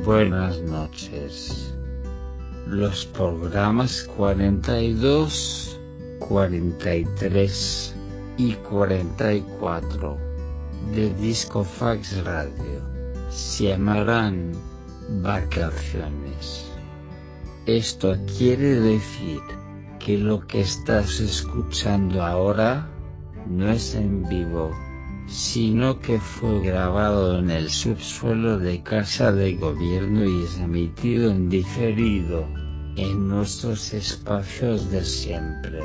buenas noches. Los programas 42, 43 y 44 de Discofax Radio se llamarán vacaciones. Esto quiere decir que lo que estás escuchando ahora no es en vivo, sino que fue grabado en el subsuelo de Casa de Gobierno y es emitido en diferido, en nuestros espacios de siempre.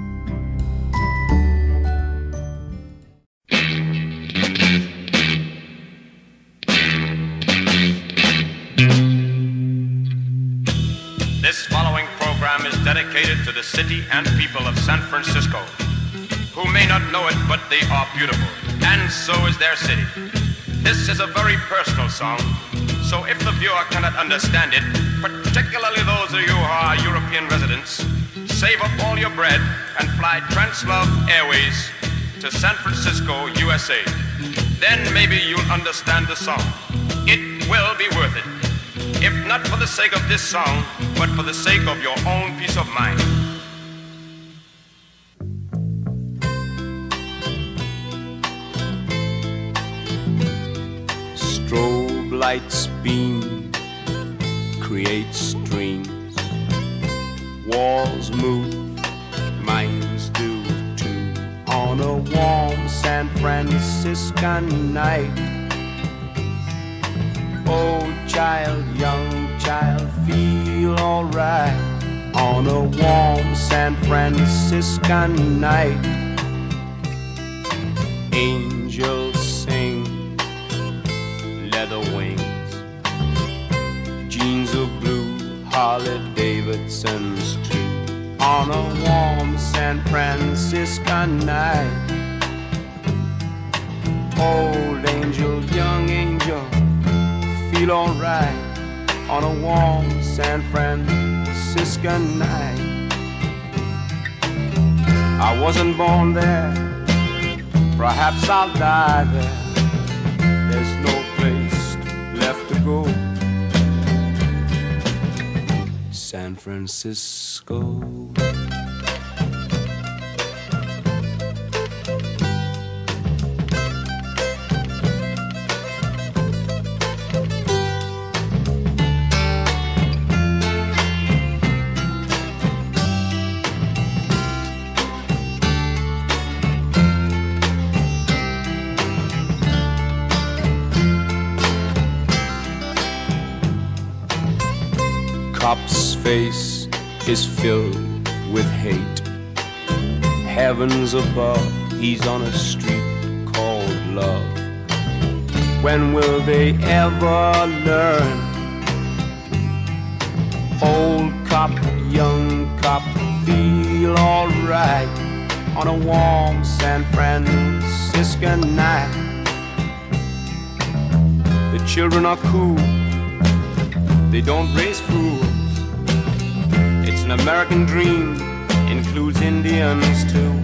This following program is dedicated to the city and people of San Francisco, who may not know it, but they are beautiful, and so is their city. This is a very personal song, so if the viewer cannot understand it, particularly those of you who are European residents, save up all your bread and fly Translove Airways to San Francisco, USA. Then maybe you'll understand the song. It will be worth it. If not for the sake of this song, but for the sake of your own peace of mind. Strobe lights beam, create streams. Walls move, minds do too. On a warm San Franciscan night, old child, young child, feel alright. On a warm San Franciscan night, angels sing, leather wings, jeans of blue, Harley Davidson's too. On a warm San Franciscan night, old angel, young angel, feel alright. On a warm San Franciscan night, I wasn't born there, perhaps I'll die there. There's no place left to go. San Francisco. Cop's face is filled with hate. Heavens above, he's on a street called love. When will they ever learn? Old cop, young cop, feel alright. On a warm San Franciscan night, the children are cool, they don't raise fools. It's an American dream, includes Indians too.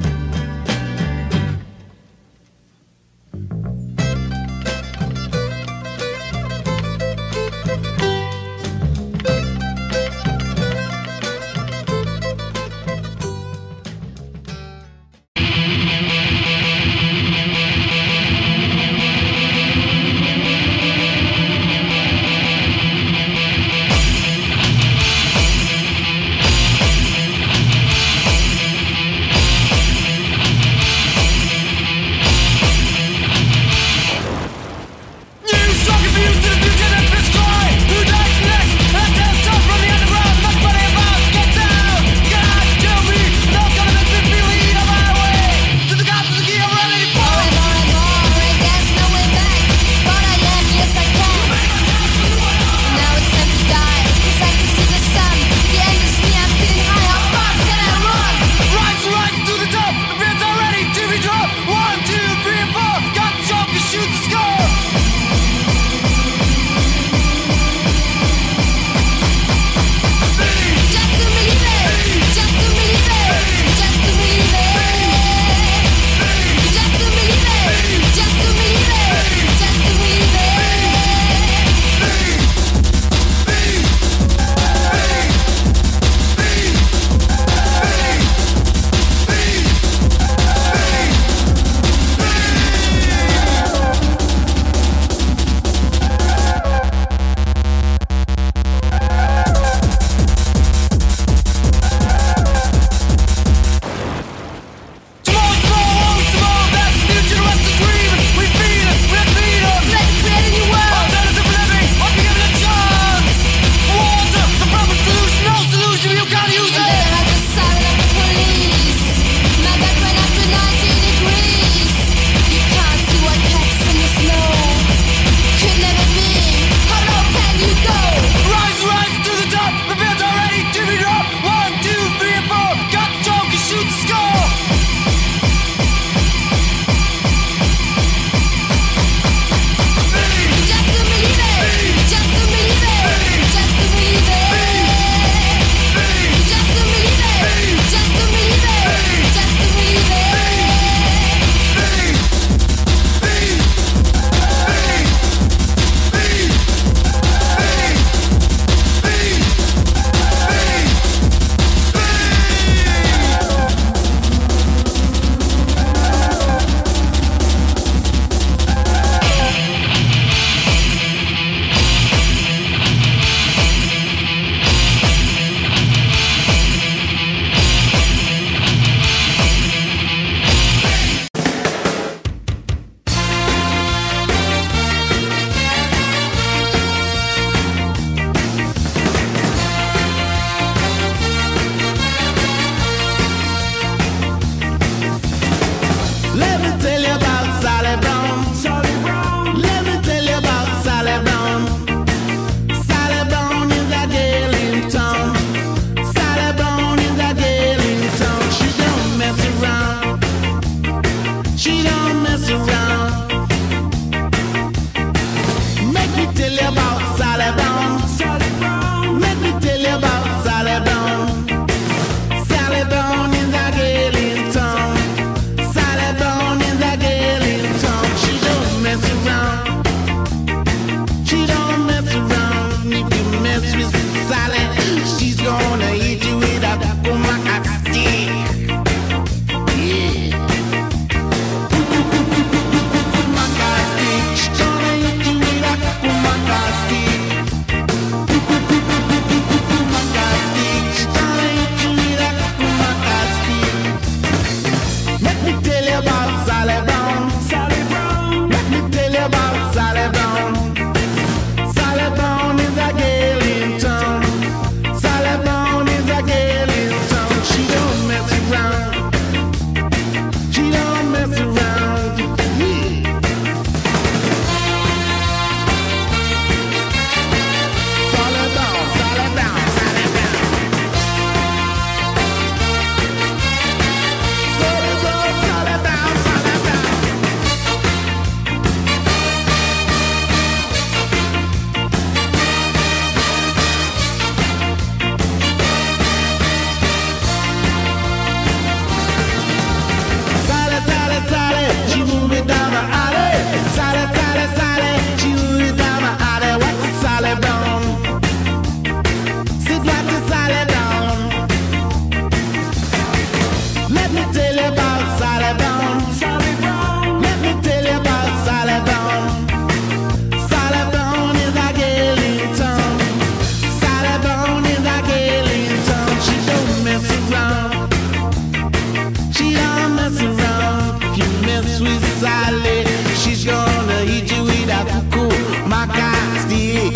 Sally. She's gonna eat you with a cuckoo, maca stick.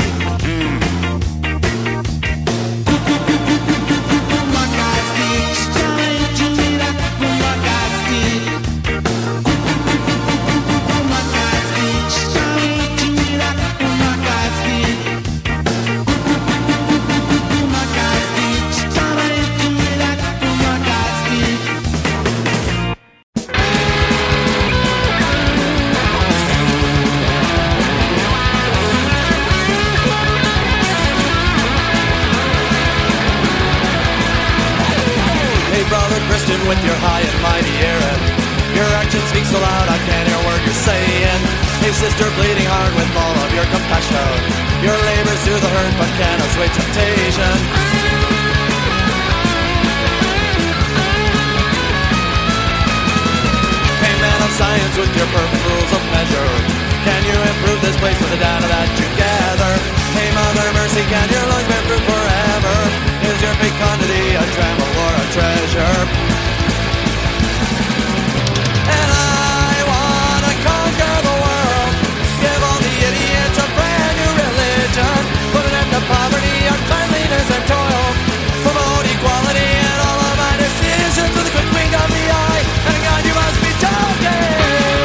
Maca stick. She's gonna eat you with a cuckoo, maca stick. Maca stick. She's gonna eat you with a cuckoo, maca stick. Maca stick. She's gonna eat you with a cuckoo, maca stick. Hey brother Christian with your high and mighty errand, your action speaks so loud I can't hear a word you're saying. Hey sister bleeding hard with all of your compassion, your labors do the hurt but can't assuage temptation. Hey man of science with your perfect rules of measure, can you improve this place with the data that you gather? Hey Mother Mercy, can your lungs bear fruit forever? Is your fecundity a tremble or a treasure? And I wanna conquer the world, give all the idiots a brand new religion, put an end to poverty, uncleanliness and toil, promote equality in all of my decisions with a quick wink of the eye, and God you must be joking.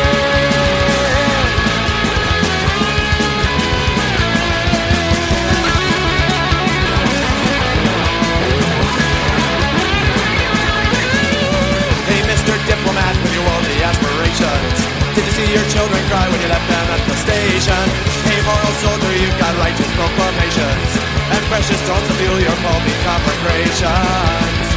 Diplomat with your worldly aspirations, did you see your children cry when you left them at the station? Hey moral soldier, you've got righteous proclamations and precious stones to fuel your pulpy conflagrations.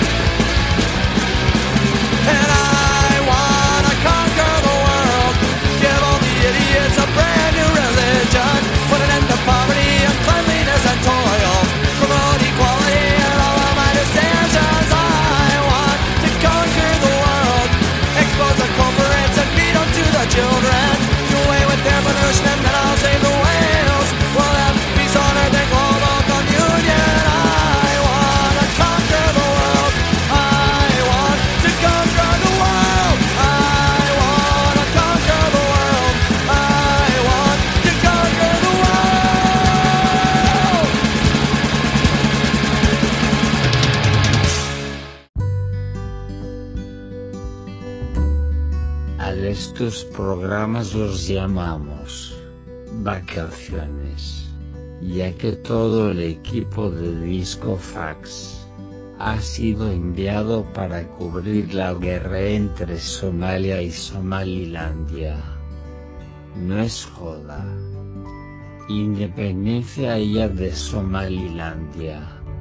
And I wanna conquer the world, give all the idiots a brand new religion, put an end to poverty, uncleanliness and toil, promote equality in all of my decisions. I want to conquer the world, expose the culprits and feed them to the children, do away with their pollution and then I'll save the whales. We'll have peace on earth and global communion. I want to conquer the world, I want to conquer the world, I want to conquer the world, I want to conquer the world. A estos programas los llamamos vacaciones, ya que todo el equipo de Disco Fax ha sido enviado para cubrir la guerra entre Somalia y Somalilandia. No es joda. Independencia ya de Somalilandia.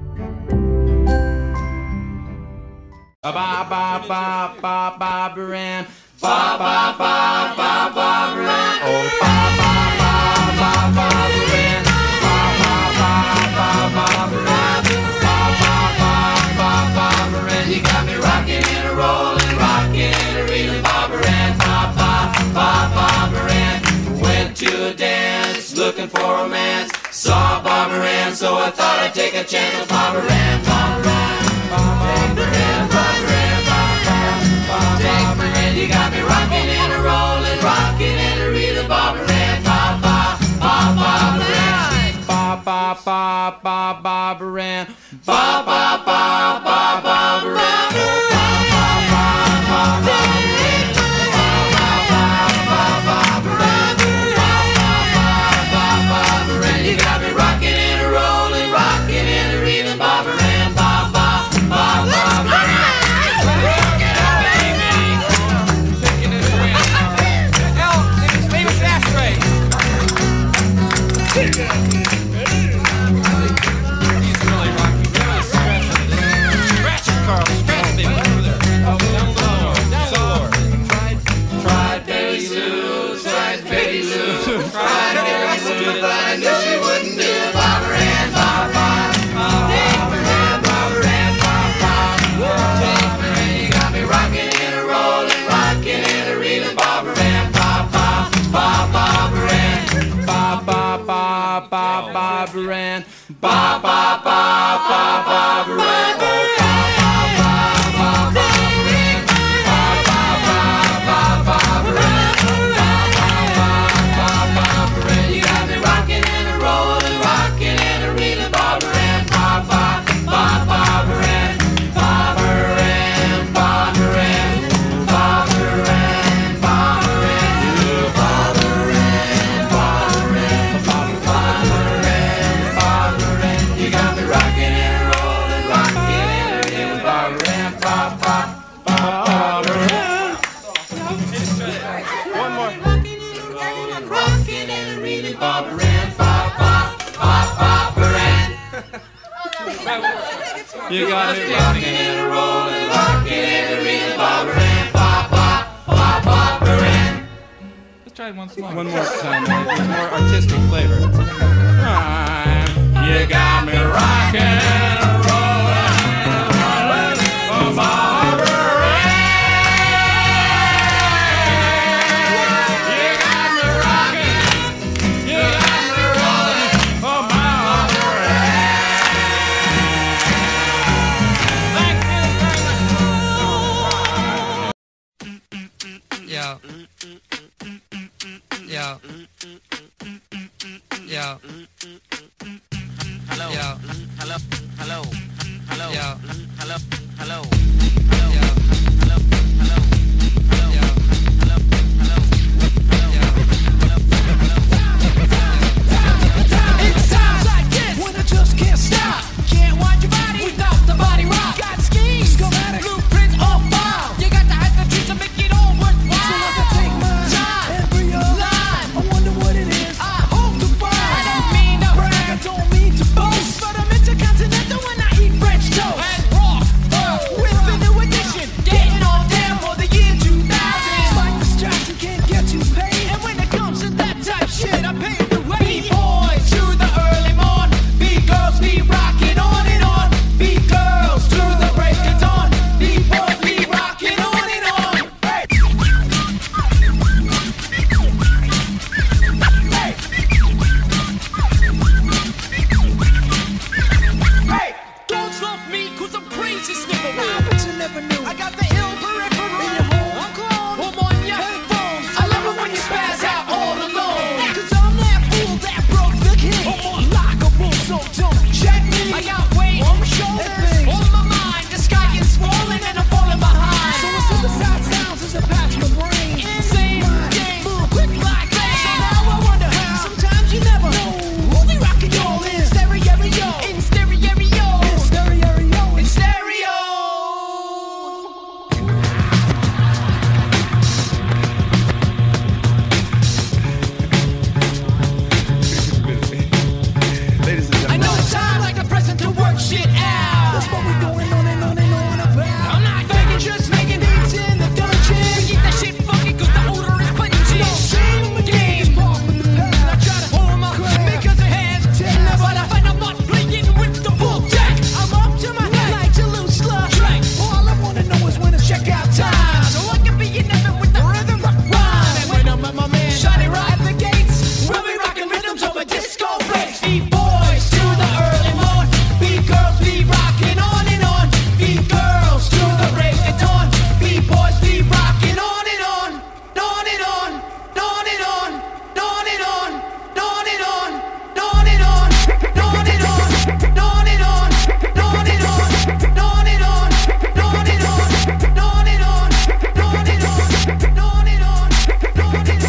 Ba ba ba ba ba Baran, ba ba ba ba ba Baran, oh ba ba ba ba ba Baran, ba ba ba ba ba Baran, ba ba ba ba ba Baran. You got me rocking and a rolling, rocking and a reeling, ba Baran, ba ba ba ba Baran. Went to a dance, looking for romance, saw Bob Baran, so I thought I'd take a chance with Bob Baran, Bob Baran, Bob Baran, Bob Baran, Bob Baran. You got me rocking and a rolling, rocking and a reeling, Bob Baran, Bob Bob Baran, Bob Bob Bob Baran, Bob Bob Bob Baran, Bob Bob Baran. You got me rocking and a rolling, rocking and a reeling, Bob Baran, Bob Bob Baran. Baran, ba ba ba ba ba Baran, oh ba ba ba ba ba Baran, ba ba ba ba ba Baran. You got me rocking and rolling, rocking and reading, Barbara Ann, Barbara Ann. Let's try it once more. One more time, with more artistic flavor. You got me rocking and rolling, oh Barbara Ann. You got me rocking, you got me rolling, oh Barbara Ann. Yeah. Yeah. Yeah. Hello. Yeah. Hello. Hello. Hello. Yeah. Hello. Hello. Hello. Yeah. Hello. Hello. Hello. Yeah. Hello. Hello. Hello. It's times like this when I just can't stop. Can't wind your body without the body rock. Got schemes, schematic, blueprints on file. You got to have the truth to make it all worthwhile. So as I take my time and realize, I wonder what it is. I hope to find. I don't mean to brag, I don't mean to boast, but I'm intercontinental when I eat French toast and rock with the new edition. Getting on down for the year 2000. Like distraction can't get you paid, and when it comes to that type shit, I pay the way. B-boys to the early morn, B-girls be rocking on and on, B-girls to the break of dawn, B-boys be rocking on and on. Hey. Hey, don't love me cause I'm crazy sniffer. Nah, but you never knew. I got the ill peripheral. In your home, I'm clone. I'm on your headphones. I love it when you spaz out all alone. Cause I'm that fool that broke the king. I'm unlockable, so don't check me. I got weight on my shoulders, on my mind. The sky is swollen and I'm falling behind. So what synthesized sounds is a patch my brain. Insane, game, move quick like that. So now I wonder how. Sometimes you never know. Who be rocking y'all in stereo? In stereo. In stereo. In stereo. Ladies and I gentlemen, know it's time like a present to work shit out. That's what we're going on and on and on about. I'm not begging, just making beats in the dungeon. We eat that shit fucking cause the odor is pungent. No shame in the game. Walk with the past. I try to hold my crap because it has tech. But I find I'm not playing with the full deck. I'm up to my neck like to lose slush. All I wanna know is when to check out time. So I can be in heaven with the rhythm rock rhyme. And when I'm at my man Shiny right at the gates, we'll be rocking rhythms over disco breaks. B-boys to the early morn, B-girls be rocking on and on, B-girls to the break of dawn, B-boys be rocking on and on, on and on, on and on, on and on, on and on, on and on, on and on, on and on, on and on, on and on, on and on, on and on, on and on, on and on, on and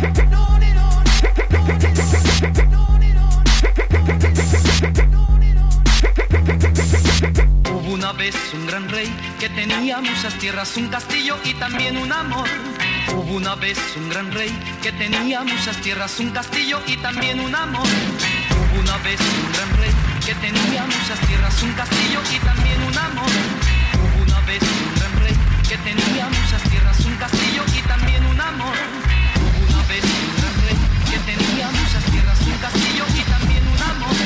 Hubo una vez un gran rey que tenía muchas tierras, un castillo y también un amor. Hubo una vez un gran rey que tenía muchas tierras, un castillo y también un amor. Hubo una vez un gran rey que tenía muchas tierras, un castillo y también un amor. Hubo una vez un gran rey que tenía muchas tierras, un castillo y también un amor. Hubo una vez un gran rey que tenía muchas tierras, un castillo y también un amor.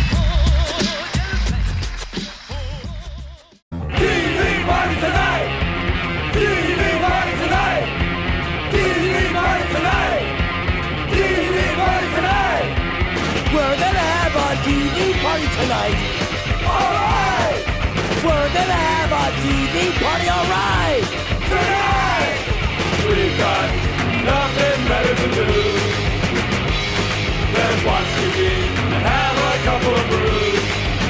TV party tonight! TV party tonight! TV party tonight! TV party tonight! We're gonna have a TV party tonight. Alright! We're gonna have a TV party, alright. Tonight! We've got nothing better to do than watch TV and have a couple of brews.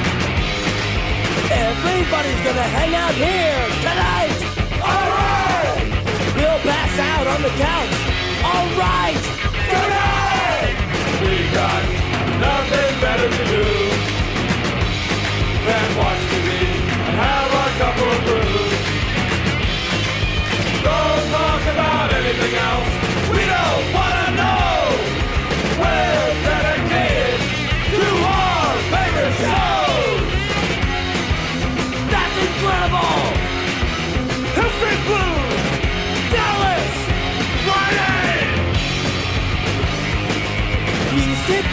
Everybody's gonna hang out here tonight. Alright! We'll pass out on the couch. Alright. Tonight! We've got nothing better to do than watch TV and have a couple of brews. Don't talk about anything else. We don't wanna know. We're dedicated to our favorite shows.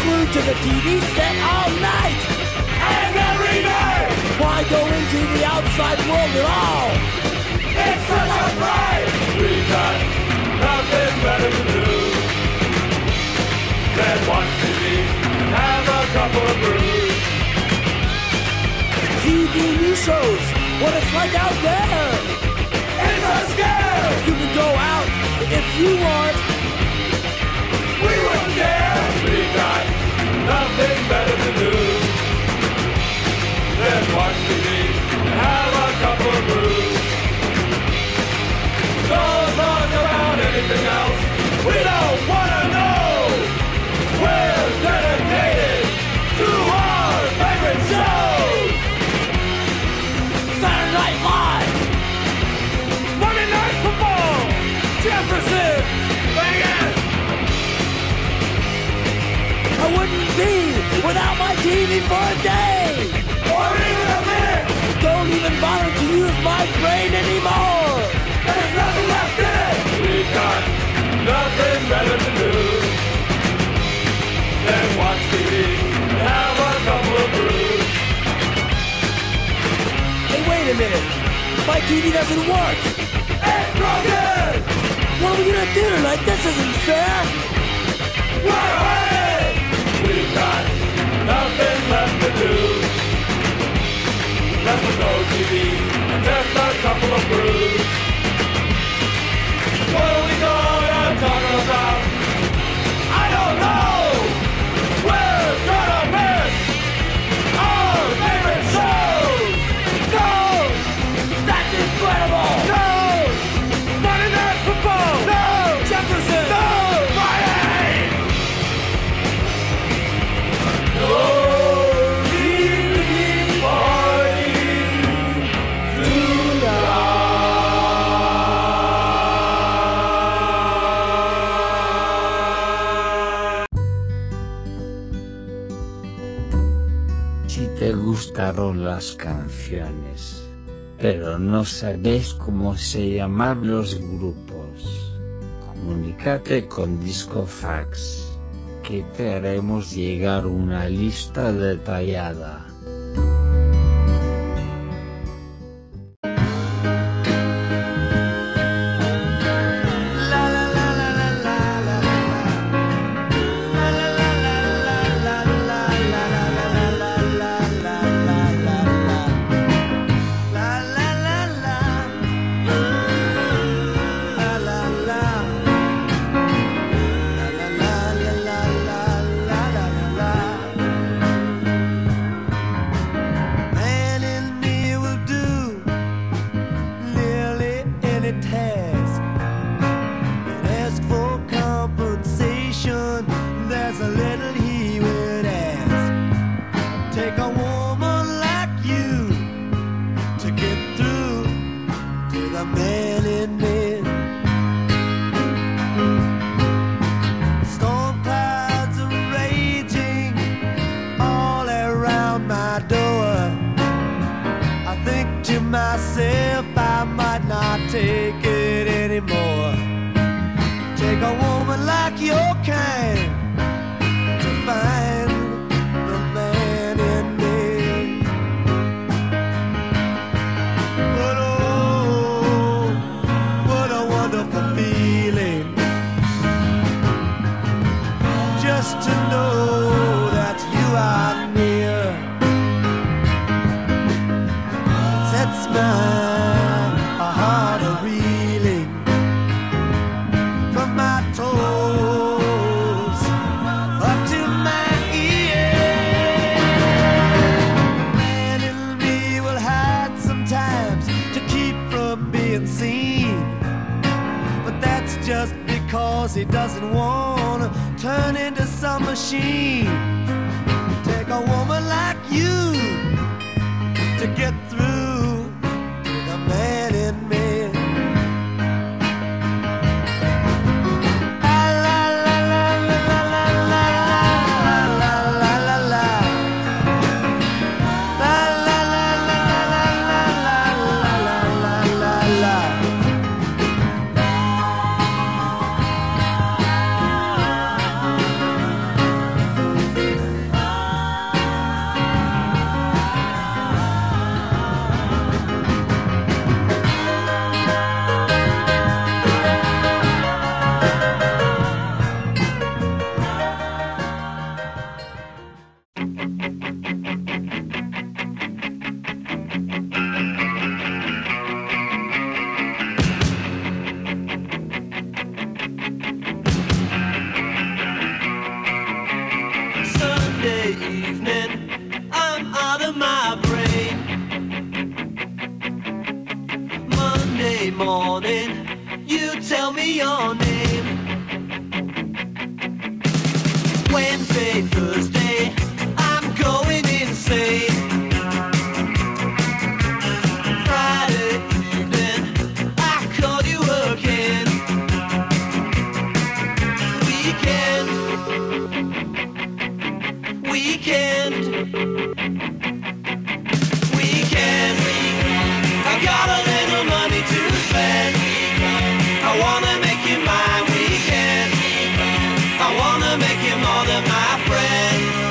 glued to the TV set all night. And every night. Why go into the outside world at all? It's such a fright. We got nothing better to do than watch TV and have a couple of brews. TV news shows what it's like out there. It's a scare. You can go out if you want. We wouldn't care. We got nothing better to do than watch TV and have a couple of brews. Don't talk about anything else. We don't want to know. We're dedicated to our favorite shows. Saturday Night Live, Monday Night Football, Jefferson. Bang it. I wouldn't be without my TV for a day. Or even a minute. Don't even bother to use my brain anymore. There's nothing left in it. We got nothing better to do than watch TV and have a couple of brews. Hey, wait a minute. My TV doesn't work. It's broken. What are we gonna do tonight? This isn't fair. We're hurting. We've got nothing left to do. Left with no TV and just a couple of brews. What are we gonna talk about? I don't know. We're gonna miss our favorite shows. No! That's incredible! No! Monday Night Football. No! Jefferson. No! Friday. No TV party Si te gustaron las canciones, pero no sabes cómo se llaman los grupos, comunícate con Discofax, que te haremos llegar una lista detallada. Man in me will do nearly any task and ask for compensation. There's a little he would ask. Take a woman like you to get through to the man in me. Storm clouds are raging all around my door. I think to myself I might not take it anymore. Take a woman like your kind to find the man in me. But oh, what a wonderful feeling just to know that you are near. It sets my heart a-reeling from my toes up to my ears. Man in me will hide sometimes to keep from being seen, but that's just because he doesn't want to turn into some machine. Take a woman like you to get through to the man in me. Ah, la, la, la, la, la, la, la, la, la, la, la. La, la, la, la, la, la, la, la, la, la. tell me your name. Wednesday, Thursday, I'm going insane. Friday evening, I call you again. Weekend, weekend, weekend. I got a little money to spend. I wanna make you my weekend. I wanna make you more than my friend.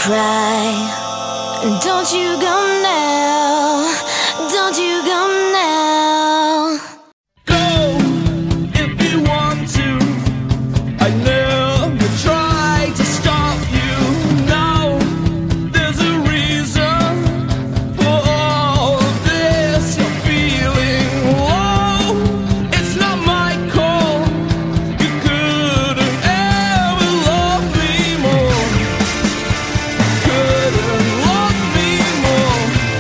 cry. Don't you go now. Don't you go now. Go if you want to. I never tried to stop you. Now there's a reason for all of this. You're feeling low. It's not my call. You couldn't ever love me more. Couldn't love me more.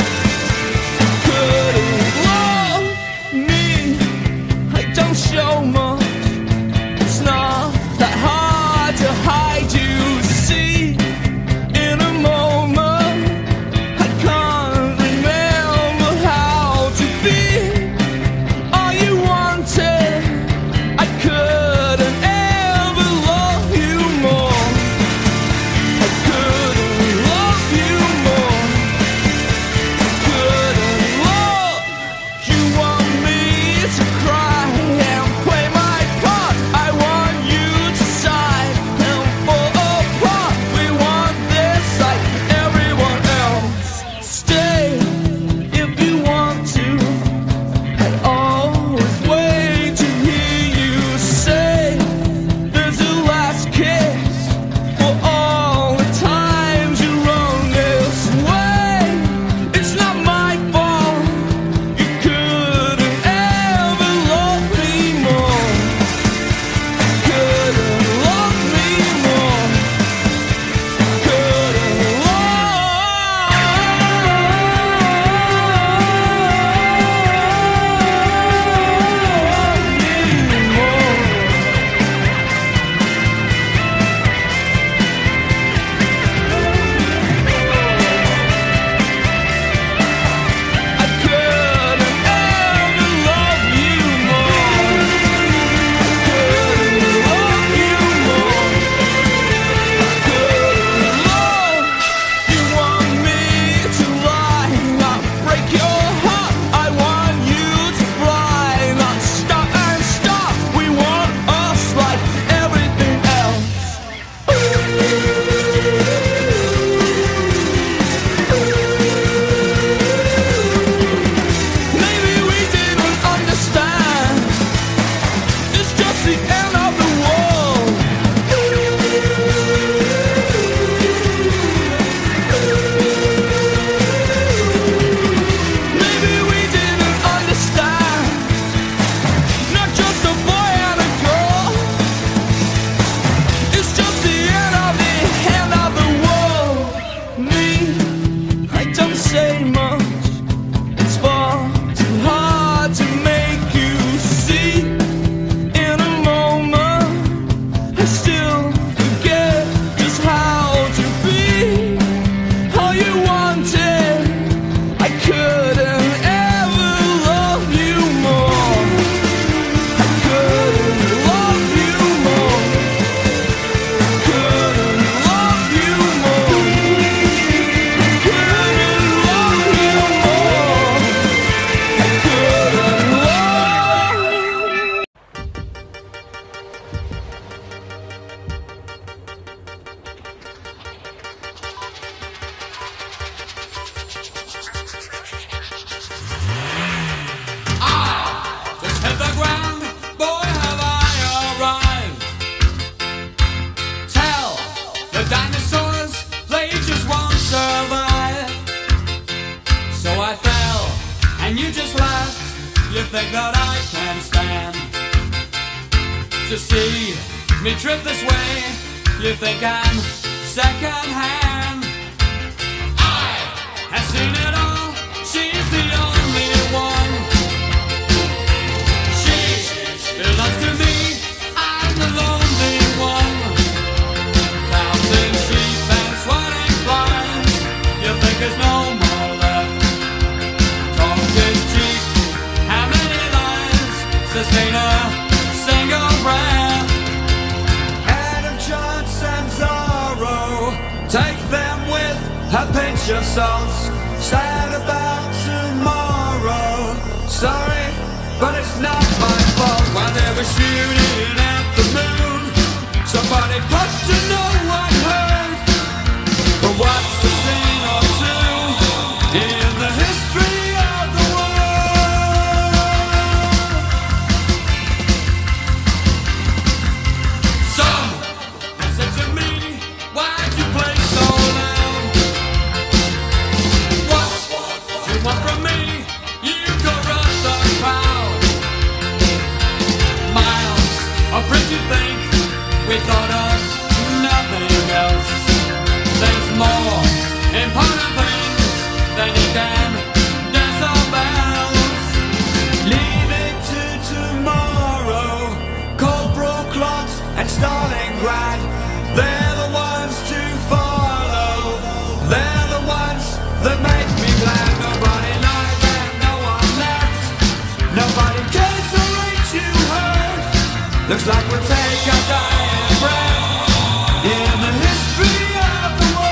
Couldn't love me. I don't show much. It's not that hard to hide. You see, in a moment I can't remember how to be all you wanted. I couldn't ever love you more. I couldn't love you more. Couldn't love. You want me to cry and play my part. I want you to sigh and fall apart. We want this like everyone else. Stay if you want to. I always wait to hear you say there's a last kiss for all the times you run this way. It's not my fault. You couldn't ever love me more. Couldn't love me more. Couldn't think that I can stand to see me trip this way. You think I'm second hand. I have seen it all. She's the only one. She belongs to me. I'm the lonely one. Counting sheep and sweating flies. You think there's no more left. Talk is cheap. How many lives sustain a single breath? Adam Chance and Zorro, take them with a pinch of salt. Sad about tomorrow. Sorry, but it's not my fault. While they were shooting at the moon, somebody got to know what hurt. But what Looks like we'll take a dying breath in the history of the world.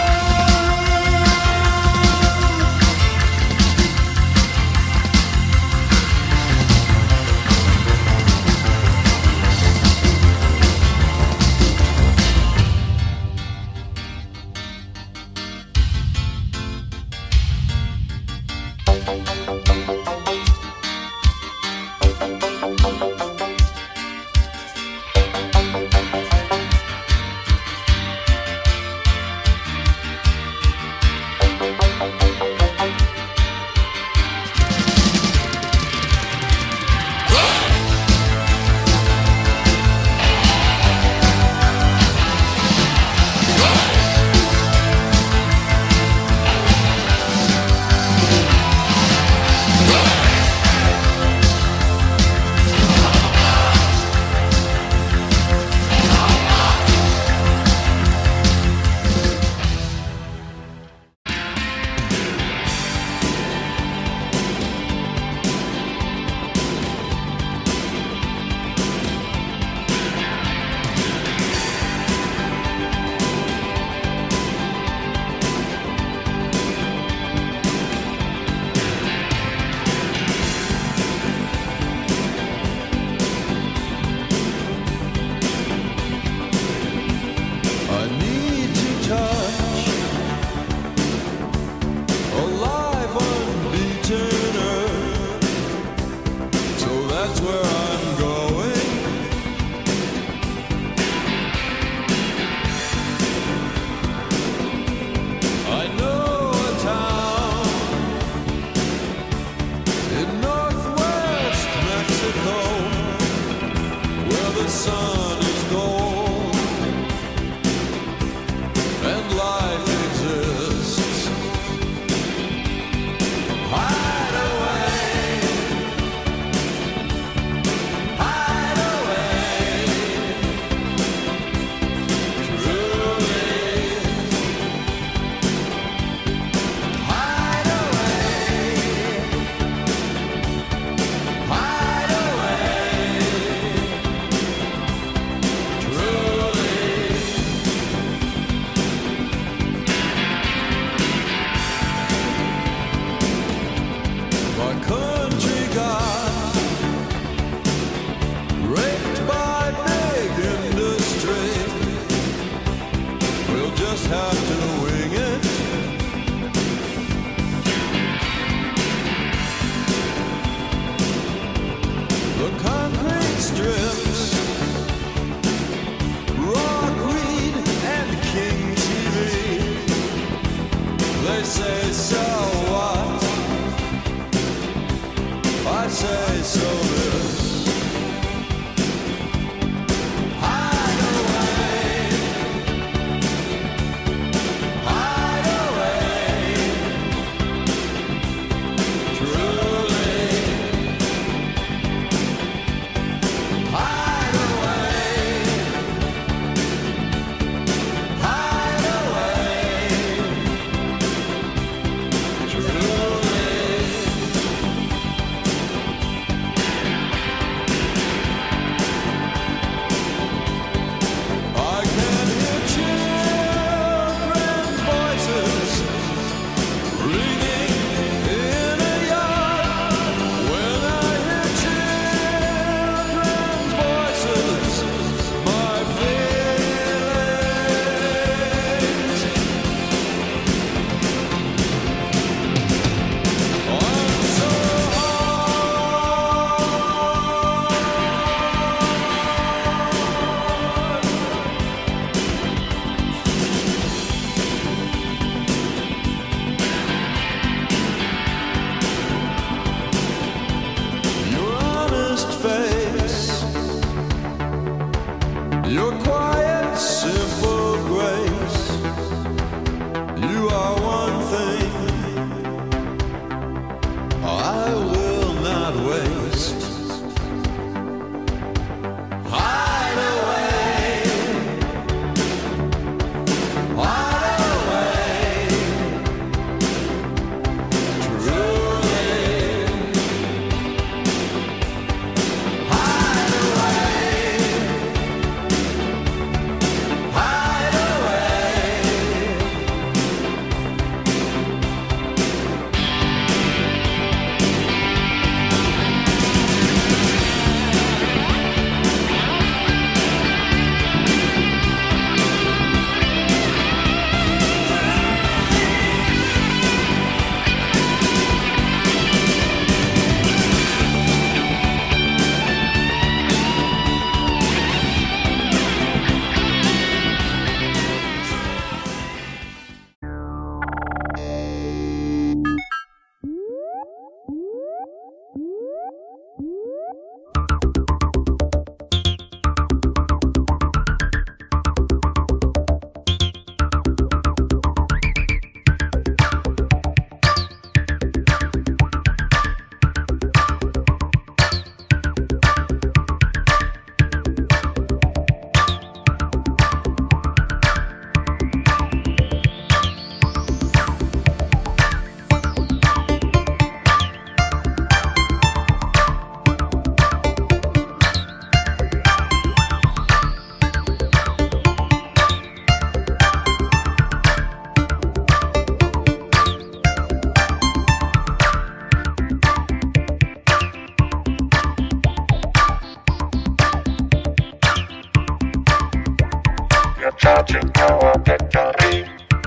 watching our victory.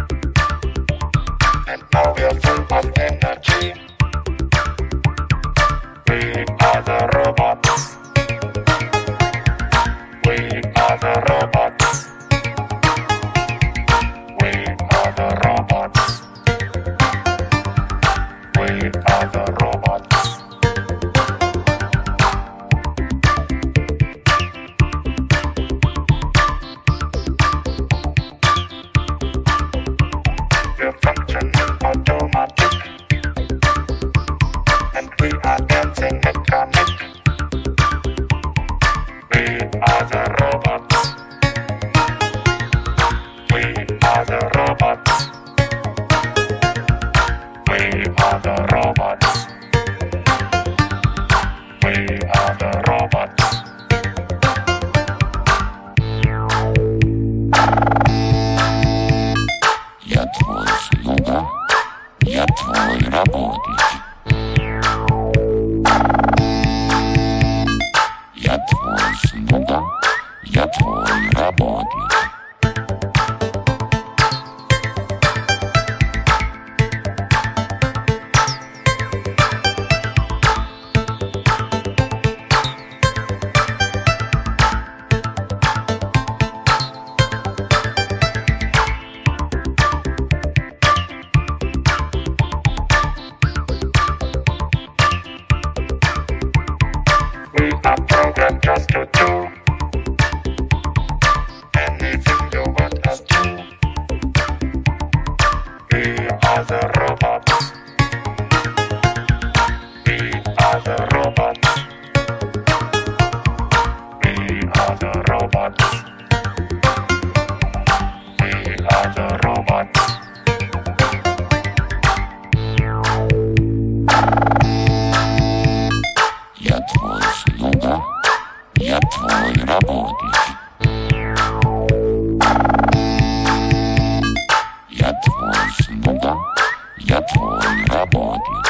And now we're full of energy. We are the robots. We are the robots. We are the robots. We are the robots. We're functioning automatic, and we are dancing mechanic. We are the robots. We are the robots. We are the robots. We are the robots. Я твой слуга, я твой работник. Я твой слуга, я твой работник. We are programmed just to do anything you want us to. We are the robots. We are the robots. We are the robots. We are the robots. Я твой слуга, я твой работник. Я твой слуга, я твой работник.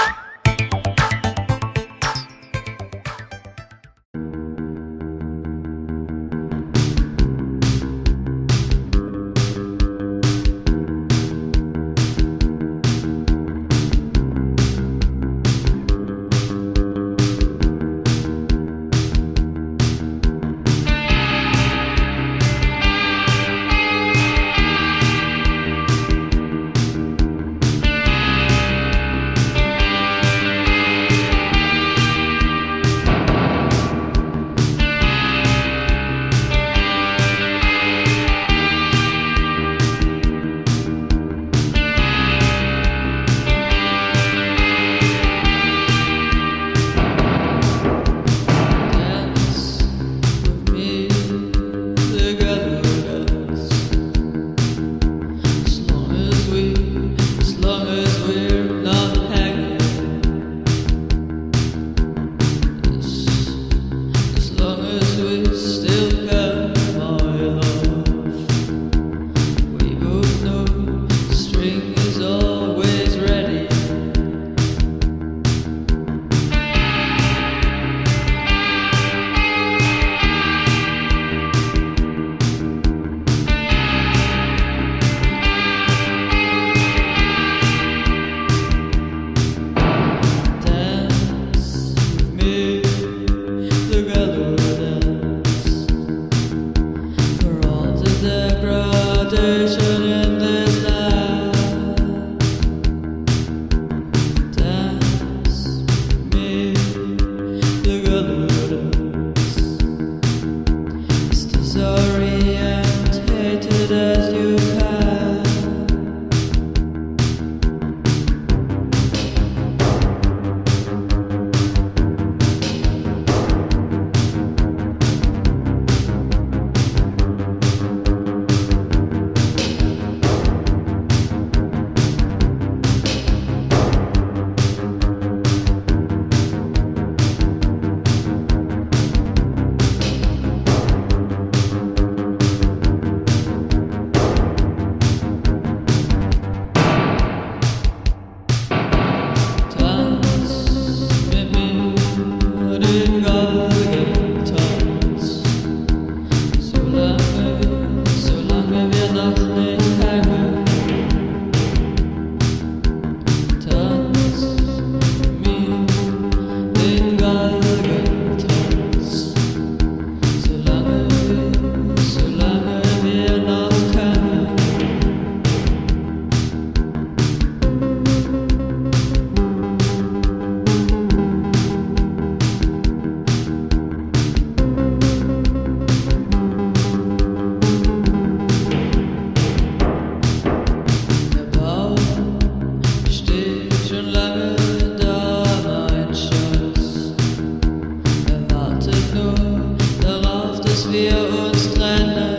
wir uns trennen.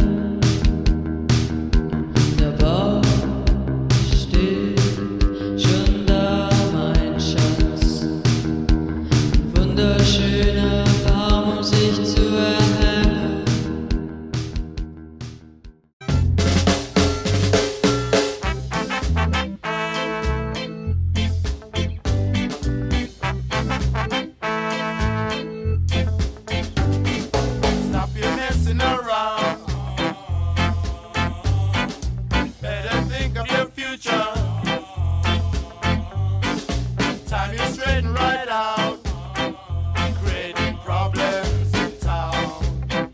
Der Bauch steht schon da, mein Schatz. Wunderschöner Baum, um sich zu erhellen. Stop your messing around. Better think of your future. Time you straighten right out. Creating problems in town.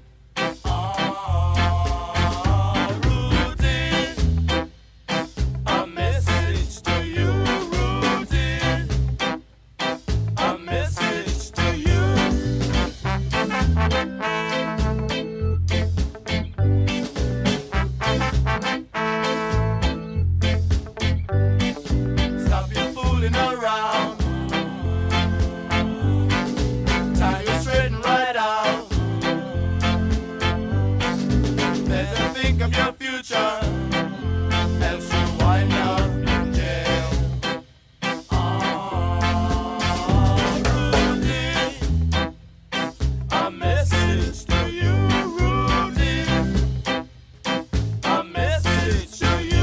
Rudy, a message to you, Rudy. A message to you. Stop your fooling around. Time you straighten right out. Better think of your future. Else you wind up in jail. Rudy, a message to you, Rudy. A message to you.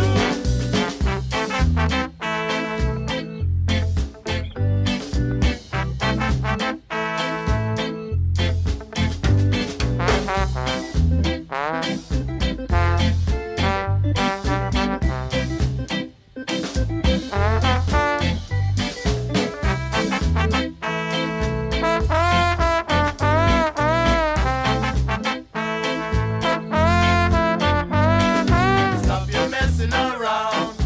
Stop your messing around.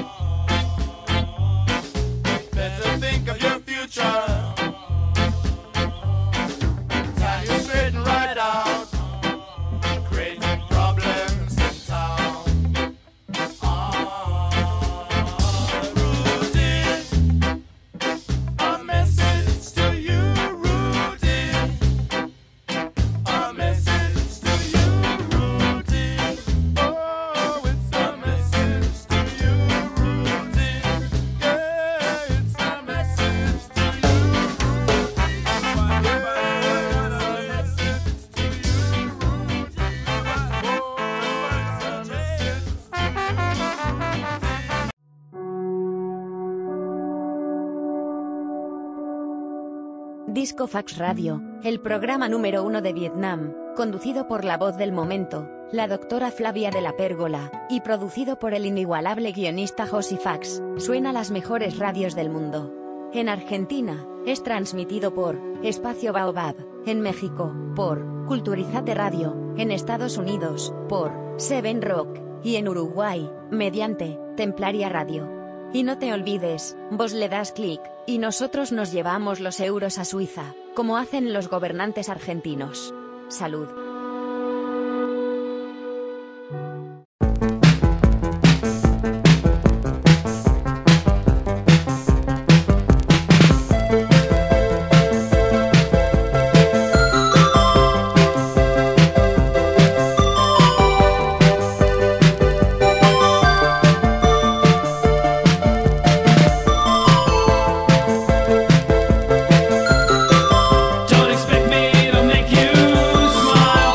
Better think of your future. Time you straighten right out. Creating problems in town. Rudy, a message to you, Rudy. A message to you, Rudy. Oh, it's a message to you, Rudy. Yeah, it's a message to you, Rudy. Yeah, it's a message to you, Rudy. Oh, it's a message to you, Rudy. Disco Fax Radio, el programa número 1 de Vietnam, conducido por la voz del momento, la doctora Flavia de la Pérgola, y producido por el inigualable guionista Josi Fax, suena a las mejores radios del mundo. En Argentina, es transmitido por Espacio Baobab, en México, por Culturizate Radio, en Estados Unidos, por Seven Rock, y en Uruguay, mediante Templaria Radio. Y no te olvides, vos le das clic, y nosotros nos llevamos los euros a Suiza, como hacen los gobernantes argentinos. Salud. Don't expect me to make you smile.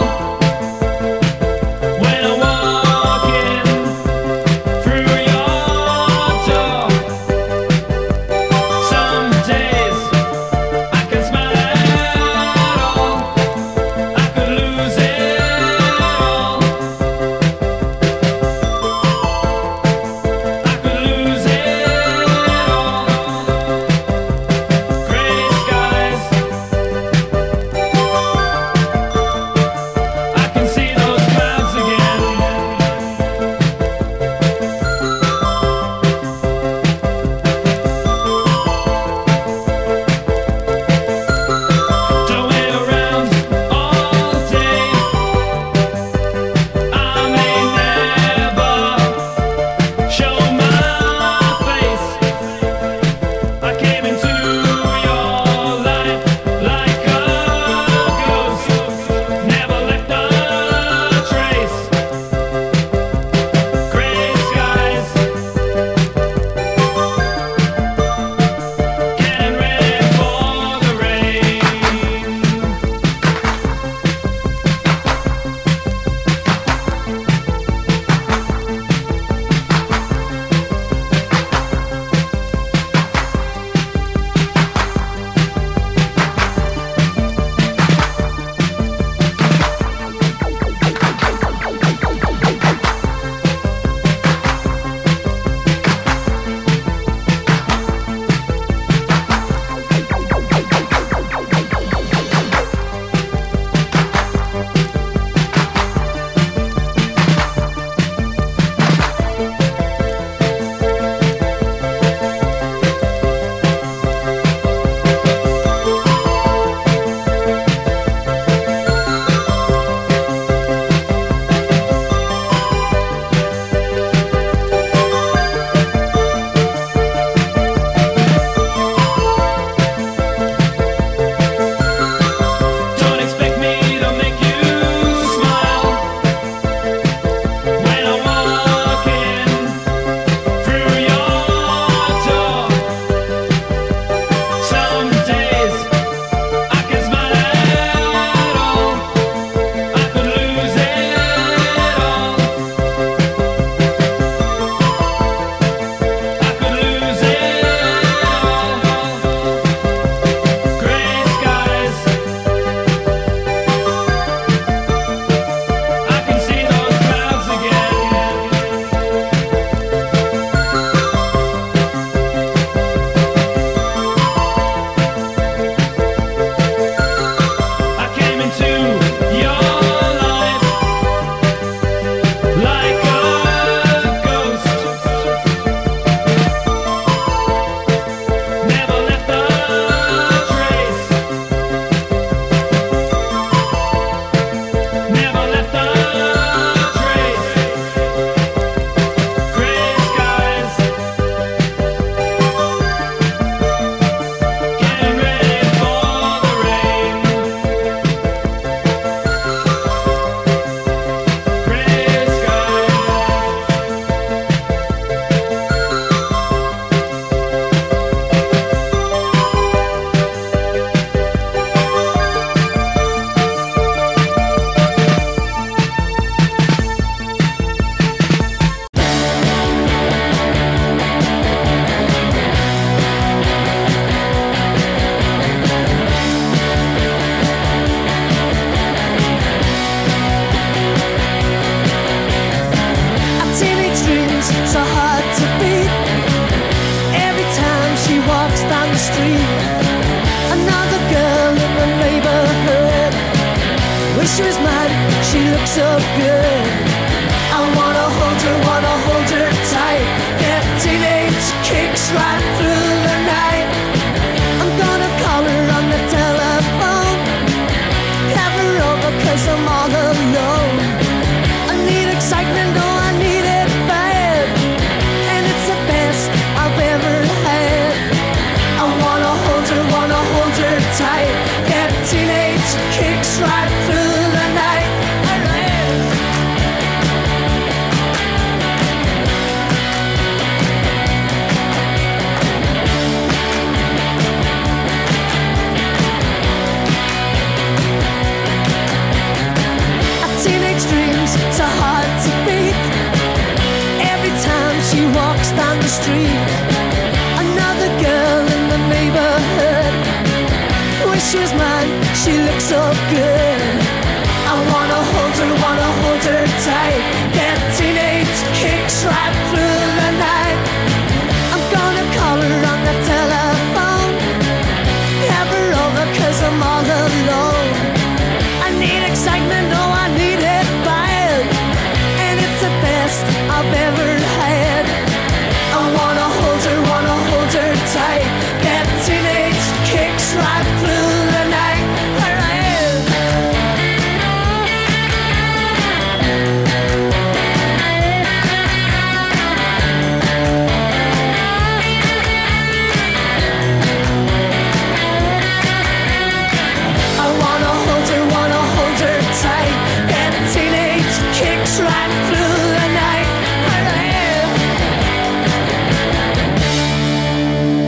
Wish she was mine, she looks so good. I wanna hold her tight. Get teenage kicks right through the night. I'm gonna call her on the telephone. Have her over 'cause I'm all alone. I need excitement, oh I need it bad. And it's the best I've ever had. I wanna hold her tight. Get teenage kicks right through the night. A teenage dream's so hard to beat. Every time she walks down the street, another girl in the neighborhood. Wish she was mine, she looks so good. I wanna hold her tight. Get teenage kicks right through the night. I'm gonna call her on the telephone. Have her over 'cause I'm all alone.